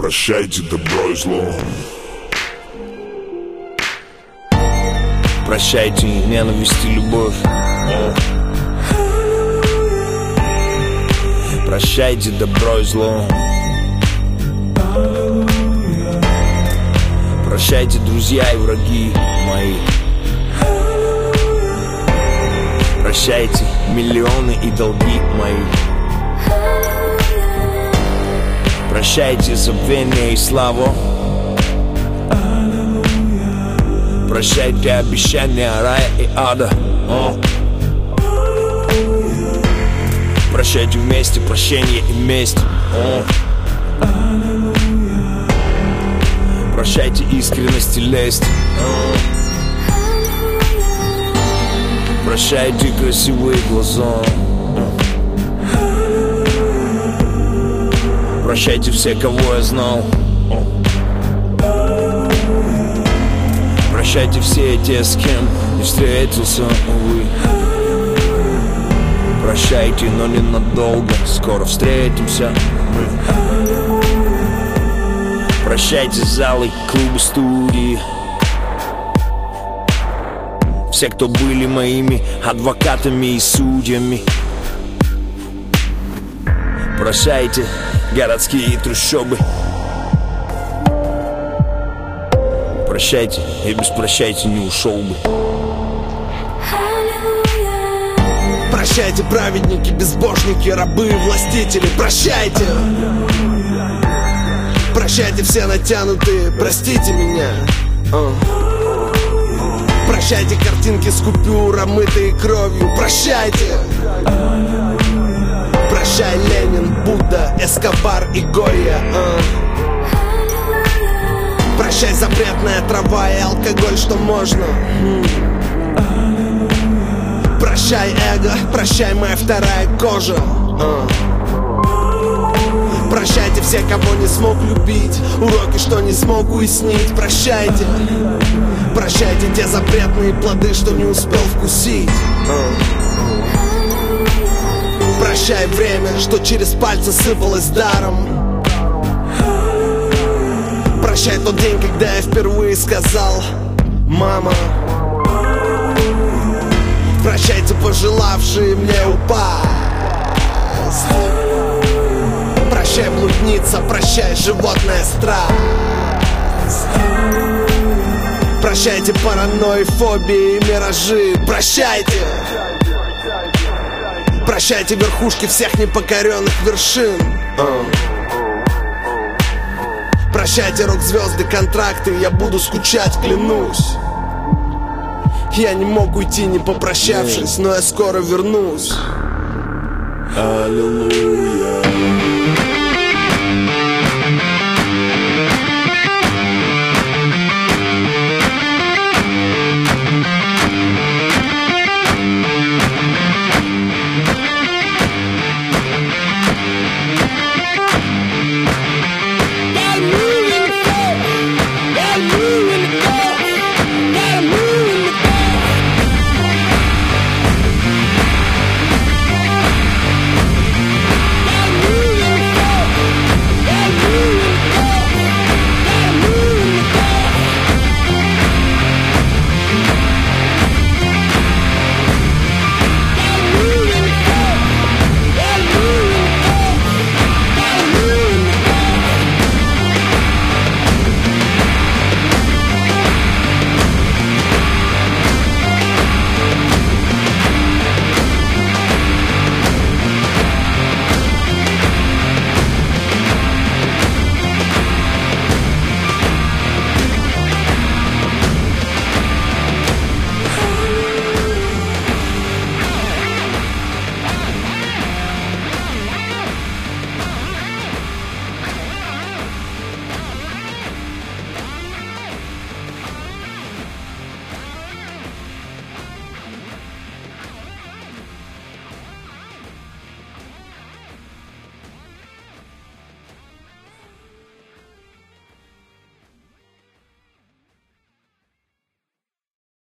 Прощайте добро и зло. Прощайте ненависть и любовь. Прощайте добро и зло. Прощайте, друзья и враги мои. Прощайте миллионы и долги мои. Прощайте забвение и славу. Прощайте обещания рая и ада. Прощайте вместе прощение и месть. Прощайте искренность и лесть. Прощайте красивые глаза. Прощайте все, кого я знал. Прощайте все те, с кем не встретился, увы. Прощайте, но ненадолго, скоро встретимся мы. Прощайте залы, клубы, студии. Все, кто были моими адвокатами и судьями. Прощайте городские трущобы. Прощайте, и без прощайте не ушел бы. Прощайте, праведники, безбожники, рабы, властители, прощайте. Прощайте, все натянутые, простите меня. Прощайте, картинки с купюр, омытые кровью, прощайте. Прощай, Ленин, Будда, Эскобар и Гойя. Прощай, запретная трава и алкоголь, что можно. Прощай, эго, прощай, моя вторая кожа. Прощайте все, кого не смог любить, уроки, что не смог уяснить. Прощайте. Прощайте те запретные плоды, что не успел вкусить. Прощай время, что через пальцы сыпалось даром. Прощай тот день, когда я впервые сказал: мама. Прощайте, пожелавшие мне упасть. Прощай, блудница, прощай, животная страсть. Прощайте паранойи, фобии и миражи. Прощайте. Прощайте верхушки всех непокоренных вершин. Прощайте рок-звезды, контракты, я буду скучать, клянусь. Я не мог уйти, не попрощавшись, но я скоро вернусь. Аллилуйя.